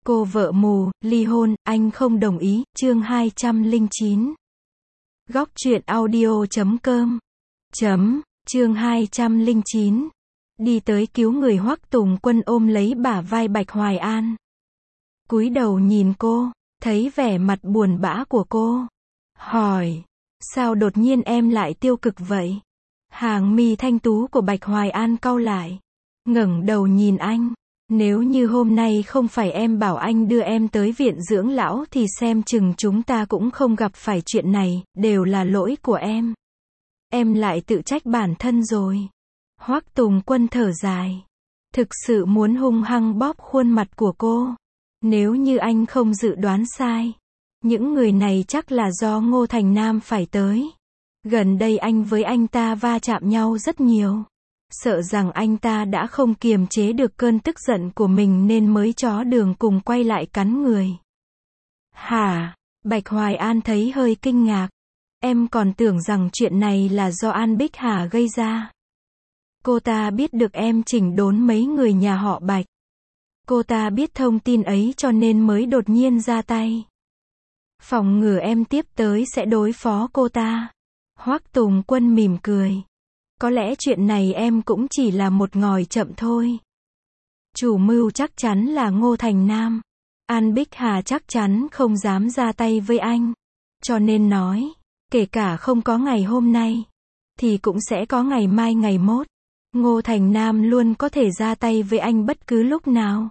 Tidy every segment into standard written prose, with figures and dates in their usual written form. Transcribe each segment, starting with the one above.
Cô vợ mù, ly hôn, anh không đồng ý, chương 209. Góc truyện audio.com. Chương 209. Đi tới cứu người. Hoắc Tùng Quân ôm lấy bả vai Bạch Hoài An. Cúi đầu nhìn cô, thấy vẻ mặt buồn bã của cô. Hỏi, sao đột nhiên em lại tiêu cực vậy? Hàng mi thanh tú của Bạch Hoài An cau lại. Ngẩng đầu nhìn anh. Nếu như hôm nay không phải em bảo anh đưa em tới viện dưỡng lão thì xem chừng chúng ta cũng không gặp phải chuyện này, đều là lỗi của em. Em lại tự trách bản thân rồi. Hoắc Tùng Quân thở dài. Thực sự muốn hung hăng bóp khuôn mặt của cô. Nếu như anh không dự đoán sai, những người này chắc là do Ngô Thành Nam phải tới. Gần đây anh với anh ta va chạm nhau rất nhiều. Sợ rằng anh ta đã không kiềm chế được cơn tức giận của mình nên mới chó đường cùng quay lại cắn người. Hả? Bạch Hoài An thấy hơi kinh ngạc. Em còn tưởng rằng chuyện này là do An Bích Hà gây ra. Cô ta biết được em chỉnh đốn mấy người nhà họ Bạch. Cô ta biết thông tin ấy cho nên mới đột nhiên ra tay. Phòng ngừa em tiếp tới sẽ đối phó cô ta. Hoắc Tùng Quân mỉm cười. Có lẽ chuyện này em cũng chỉ là một ngòi chậm thôi. Chủ mưu chắc chắn là Ngô Thành Nam. An Bích Hà chắc chắn không dám ra tay với anh. Cho nên nói, kể cả không có ngày hôm nay, thì cũng sẽ có ngày mai ngày mốt. Ngô Thành Nam luôn có thể ra tay với anh bất cứ lúc nào.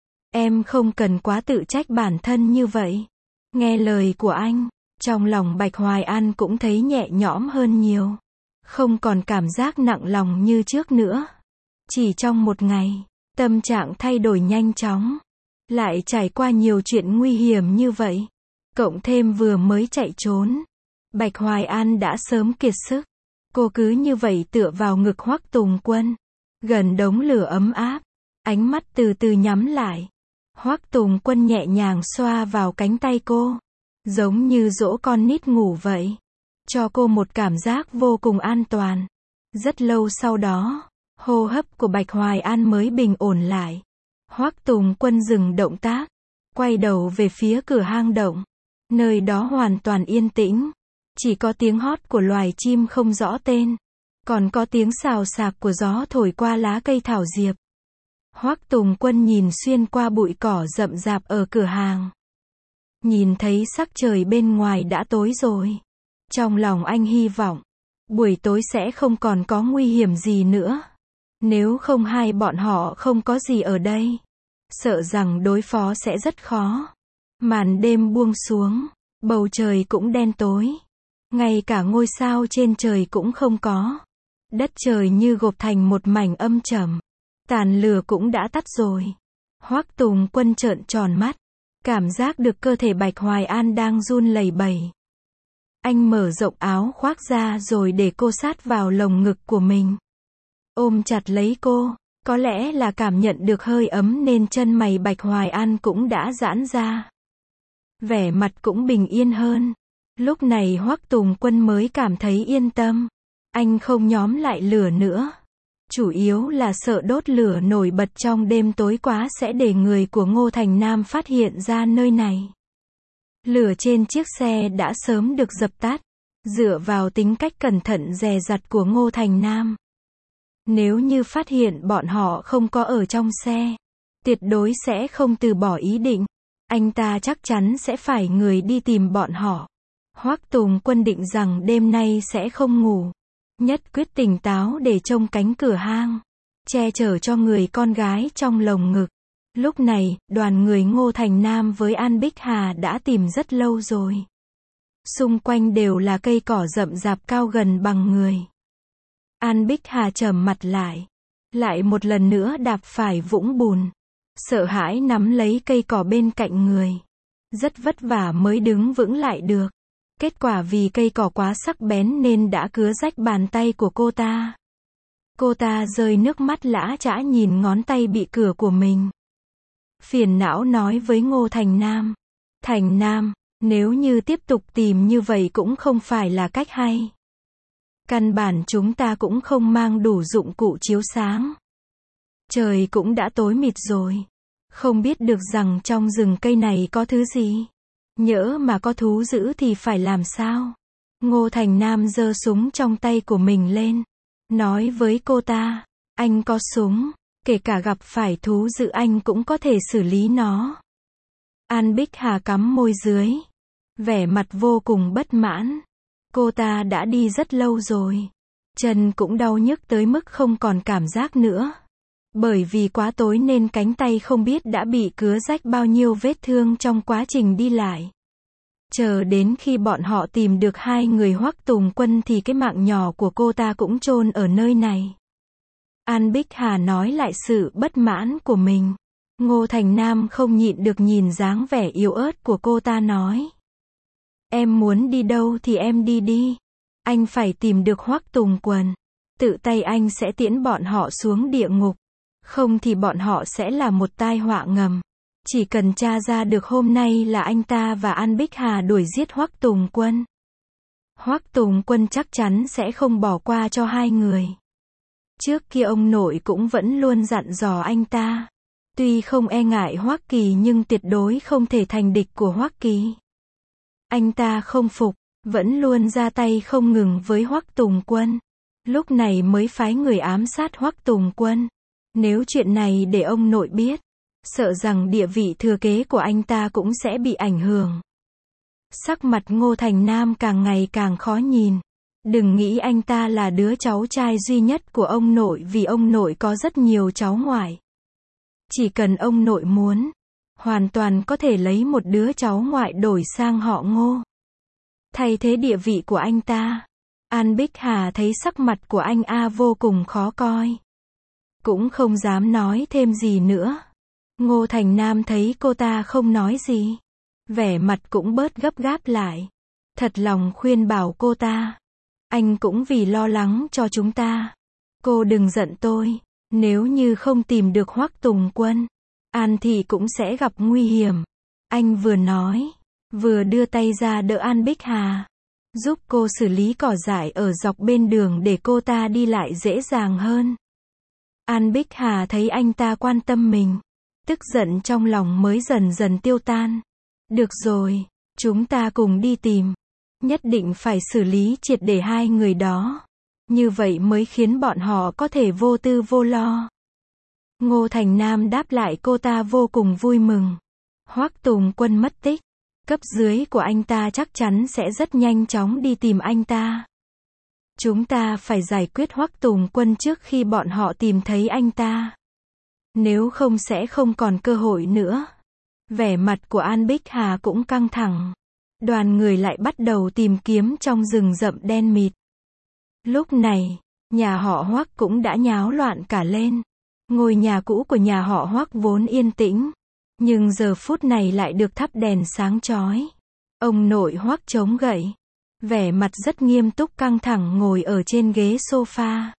Em không cần quá tự trách bản thân như vậy. Nghe lời của anh, trong lòng Bạch Hoài An cũng thấy nhẹ nhõm hơn nhiều. Không còn cảm giác nặng lòng như trước nữa. Chỉ trong một ngày, tâm trạng thay đổi nhanh chóng. Lại trải qua nhiều chuyện nguy hiểm như vậy. Cộng thêm vừa mới chạy trốn. Bạch Hoài An đã sớm kiệt sức. Cô cứ như vậy tựa vào ngực Hoắc Tùng Quân. Gần đống lửa ấm áp. Ánh mắt từ từ nhắm lại. Hoắc Tùng Quân nhẹ nhàng xoa vào cánh tay cô. Giống như dỗ con nít ngủ vậy. Cho cô một cảm giác vô cùng an toàn. Rất lâu sau đó, hô hấp của Bạch Hoài An mới bình ổn lại. Hoắc Tùng Quân dừng động tác, quay đầu về phía cửa hang động. Nơi đó hoàn toàn yên tĩnh. Chỉ có tiếng hót của loài chim không rõ tên. Còn có tiếng xào xạc của gió thổi qua lá cây thảo diệp. Hoắc Tùng Quân nhìn xuyên qua bụi cỏ rậm rạp ở cửa hàng. Nhìn thấy sắc trời bên ngoài đã tối rồi. Trong lòng anh hy vọng, buổi tối sẽ không còn có nguy hiểm gì nữa. Nếu không hai bọn họ không có gì ở đây, sợ rằng đối phó sẽ rất khó. Màn đêm buông xuống, bầu trời cũng đen tối. Ngay cả ngôi sao trên trời cũng không có. Đất trời như gộp thành một mảnh âm trầm. Tàn lửa cũng đã tắt rồi. Hoắc Tùng Quân trợn tròn mắt. Cảm giác được cơ thể Bạch Hoài An đang run lẩy bẩy. Anh mở rộng áo khoác ra rồi để cô sát vào lồng ngực của mình. Ôm chặt lấy cô, có lẽ là cảm nhận được hơi ấm nên chân mày Bạch Hoài An cũng đã giãn ra. Vẻ mặt cũng bình yên hơn. Lúc này Hoắc Tùng Quân mới cảm thấy yên tâm. Anh không nhóm lại lửa nữa. Chủ yếu là sợ đốt lửa nổi bật trong đêm tối quá sẽ để người của Ngô Thành Nam phát hiện ra nơi này. Lửa trên chiếc xe đã sớm được dập tắt. Dựa vào tính cách cẩn thận dè dặt của Ngô Thành Nam. Nếu như phát hiện bọn họ không có ở trong xe, tuyệt đối sẽ không từ bỏ ý định. Anh ta chắc chắn sẽ phải người đi tìm bọn họ. Hoắc Tùng Quân định rằng đêm nay sẽ không ngủ. Nhất quyết tỉnh táo để trông cánh cửa hang. Che chở cho người con gái trong lồng ngực. Lúc này, đoàn người Ngô Thành Nam với An Bích Hà đã tìm rất lâu rồi. Xung quanh đều là cây cỏ rậm rạp cao gần bằng người. An Bích Hà trầm mặt lại. Lại một lần nữa đạp phải vũng bùn. Sợ hãi nắm lấy cây cỏ bên cạnh người. Rất vất vả mới đứng vững lại được. Kết quả vì cây cỏ quá sắc bén nên đã cứa rách bàn tay của cô ta. Cô ta rơi nước mắt lã chã nhìn ngón tay bị cưa của mình. Phiền não nói với Ngô Thành Nam. Thành Nam, nếu như tiếp tục tìm như vậy cũng không phải là cách hay. Căn bản chúng ta cũng không mang đủ dụng cụ chiếu sáng. Trời cũng đã tối mịt rồi. Không biết được rằng trong rừng cây này có thứ gì. Nhỡ mà có thú dữ thì phải làm sao? Ngô Thành Nam giơ súng trong tay của mình lên. Nói với cô ta, anh có súng, kể cả gặp phải thú dữ anh cũng có thể xử lý nó. An Bích Hà cắm môi dưới. Vẻ mặt vô cùng bất mãn. Cô ta đã đi rất lâu rồi. Chân cũng đau nhức tới mức không còn cảm giác nữa. Bởi vì quá tối nên cánh tay không biết đã bị cứa rách bao nhiêu vết thương trong quá trình đi lại. Chờ đến khi bọn họ tìm được hai người Hoắc Tùng Quân thì cái mạng nhỏ của cô ta cũng chôn ở nơi này. An Bích Hà nói lại sự bất mãn của mình. Ngô Thành Nam không nhịn được nhìn dáng vẻ yếu ớt của cô ta nói. Em muốn đi đâu thì em đi đi. Anh phải tìm được Hoắc Tùng Quân. Tự tay anh sẽ tiễn bọn họ xuống địa ngục. Không thì bọn họ sẽ là một tai họa ngầm. Chỉ cần tra ra được hôm nay là anh ta và An Bích Hà đuổi giết Hoắc Tùng Quân. Hoắc Tùng Quân chắc chắn sẽ không bỏ qua cho hai người. Trước kia ông nội cũng vẫn luôn dặn dò anh ta. Tuy không e ngại Hoắc Kỳ nhưng tuyệt đối không thể thành địch của Hoắc Kỳ. Anh ta không phục, vẫn luôn ra tay không ngừng với Hoắc Tùng Quân. Lúc này mới phái người ám sát Hoắc Tùng Quân. Nếu chuyện này để ông nội biết, sợ rằng địa vị thừa kế của anh ta cũng sẽ bị ảnh hưởng. Sắc mặt Ngô Thành Nam càng ngày càng khó nhìn. Đừng nghĩ anh ta là đứa cháu trai duy nhất của ông nội vì ông nội có rất nhiều cháu ngoại. Chỉ cần ông nội muốn, hoàn toàn có thể lấy một đứa cháu ngoại đổi sang họ Ngô. Thay thế địa vị của anh ta. An Bích Hà thấy sắc mặt của anh vô cùng khó coi. Cũng không dám nói thêm gì nữa. Ngô Thành Nam thấy cô ta không nói gì. Vẻ mặt cũng bớt gấp gáp lại. Thật lòng khuyên bảo cô ta. Anh cũng vì lo lắng cho chúng ta. Cô đừng giận tôi. Nếu như không tìm được Hoắc Tùng Quân, An Thị cũng sẽ gặp nguy hiểm. Anh vừa nói, vừa đưa tay ra đỡ An Bích Hà. Giúp cô xử lý cỏ dại ở dọc bên đường để cô ta đi lại dễ dàng hơn. An Bích Hà thấy anh ta quan tâm mình. Tức giận trong lòng mới dần dần tiêu tan. Được rồi, chúng ta cùng đi tìm. Nhất định phải xử lý triệt để hai người đó. Như vậy mới khiến bọn họ có thể vô tư vô lo. Ngô Thành Nam đáp lại cô ta vô cùng vui mừng. Hoắc Tùng Quân mất tích. Cấp dưới của anh ta chắc chắn sẽ rất nhanh chóng đi tìm anh ta. Chúng ta phải giải quyết Hoắc Tùng Quân trước khi bọn họ tìm thấy anh ta. Nếu không sẽ không còn cơ hội nữa. Vẻ mặt của An Bích Hà cũng căng thẳng. Đoàn người lại bắt đầu tìm kiếm trong rừng rậm đen mịt. Lúc này, nhà họ Hoắc cũng đã nháo loạn cả lên. Ngôi nhà cũ của nhà họ Hoắc vốn yên tĩnh, nhưng giờ phút này lại được thắp đèn sáng chói. Ông nội Hoắc chống gậy, vẻ mặt rất nghiêm túc căng thẳng ngồi ở trên ghế sofa.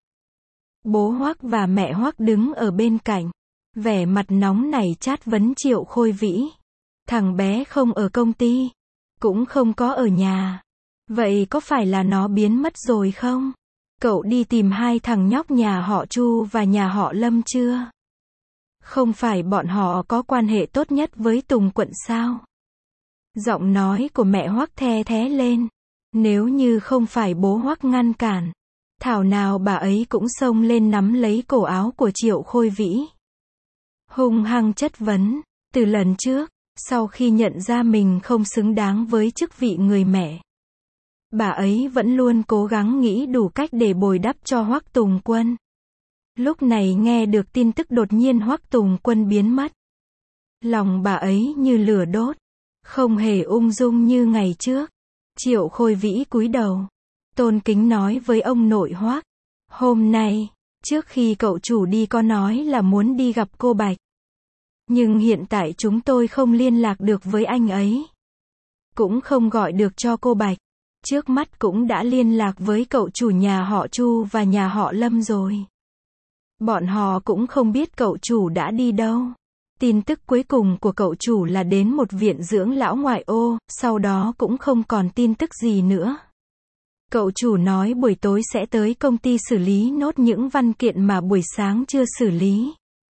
Bố Hoắc và mẹ Hoắc đứng ở bên cạnh, vẻ mặt nóng nảy chát vấn Triệu Khôi Vĩ. Thằng bé không ở công ty, cũng không có ở nhà. Vậy có phải là nó biến mất rồi không? Cậu đi tìm hai thằng nhóc nhà họ Chu và nhà họ Lâm chưa? Không phải bọn họ có quan hệ tốt nhất với Tùng Quận sao? Giọng nói của mẹ Hoắc the thé lên. Nếu như không phải bố Hoắc ngăn cản, thảo nào bà ấy cũng xông lên nắm lấy cổ áo của Triệu Khôi Vĩ. Hung hăng chất vấn. Từ lần trước, sau khi nhận ra mình không xứng đáng với chức vị người mẹ, bà ấy vẫn luôn cố gắng nghĩ đủ cách để bồi đắp cho Hoắc Tùng Quân. Lúc này nghe được tin tức đột nhiên Hoắc Tùng Quân biến mất. Lòng bà ấy như lửa đốt, không hề ung dung như ngày trước. Triệu Khôi Vĩ cúi đầu, tôn kính nói với ông nội Hoắc. Hôm nay, trước khi cậu chủ đi có nói là muốn đi gặp cô Bạch. Nhưng hiện tại chúng tôi không liên lạc được với anh ấy. Cũng không gọi được cho cô Bạch. Trước mắt cũng đã liên lạc với cậu chủ nhà họ Chu và nhà họ Lâm rồi. Bọn họ cũng không biết cậu chủ đã đi đâu. Tin tức cuối cùng của cậu chủ là đến một viện dưỡng lão ngoại ô, sau đó cũng không còn tin tức gì nữa. Cậu chủ nói buổi tối sẽ tới công ty xử lý nốt những văn kiện mà buổi sáng chưa xử lý.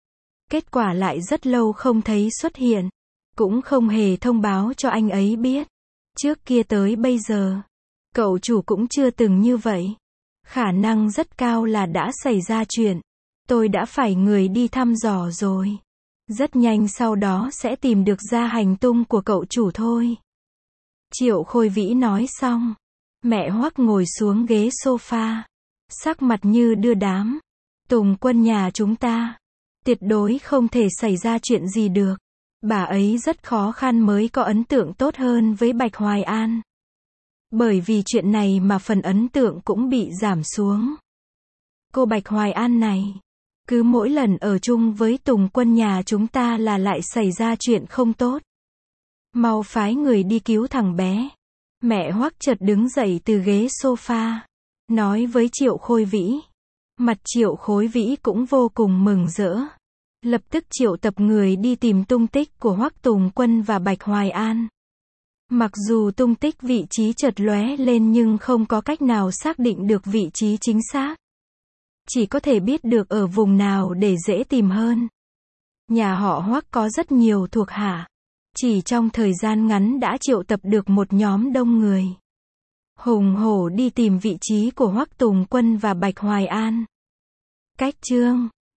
Kết quả lại rất lâu không thấy xuất hiện. Cũng không hề thông báo cho anh ấy biết. Trước kia tới bây giờ, cậu chủ cũng chưa từng như vậy. Khả năng rất cao là đã xảy ra chuyện. Tôi đã phải người đi thăm dò rồi. Rất nhanh sau đó sẽ tìm được ra hành tung của cậu chủ thôi. Triệu Khôi Vĩ nói xong. Mẹ Hoắc ngồi xuống ghế sofa. Sắc mặt như đưa đám. Tùng Quân nhà chúng ta. Tuyệt đối không thể xảy ra chuyện gì được. Bà ấy rất khó khăn mới có ấn tượng tốt hơn với Bạch Hoài An. Bởi vì chuyện này mà phần ấn tượng cũng bị giảm xuống. Cô Bạch Hoài An này, cứ mỗi lần ở chung với Tùng Quân nhà chúng ta là lại xảy ra chuyện không tốt. Mau phái người đi cứu thằng bé. Mẹ Hoắc chợt đứng dậy từ ghế sofa, nói với Triệu Khôi Vĩ. Mặt Triệu Khôi Vĩ cũng vô cùng mừng rỡ. Lập tức triệu tập người đi tìm tung tích của Hoắc Tùng Quân và Bạch Hoài An. Mặc dù tung tích vị trí chợt lóe lên nhưng không có cách nào xác định được vị trí chính xác. Chỉ có thể biết được ở vùng nào để dễ tìm hơn. Nhà họ Hoắc có rất nhiều thuộc hạ. Chỉ trong thời gian ngắn đã triệu tập được một nhóm đông người. Hùng hổ đi tìm vị trí của Hoắc Tùng Quân và Bạch Hoài An. Cách chương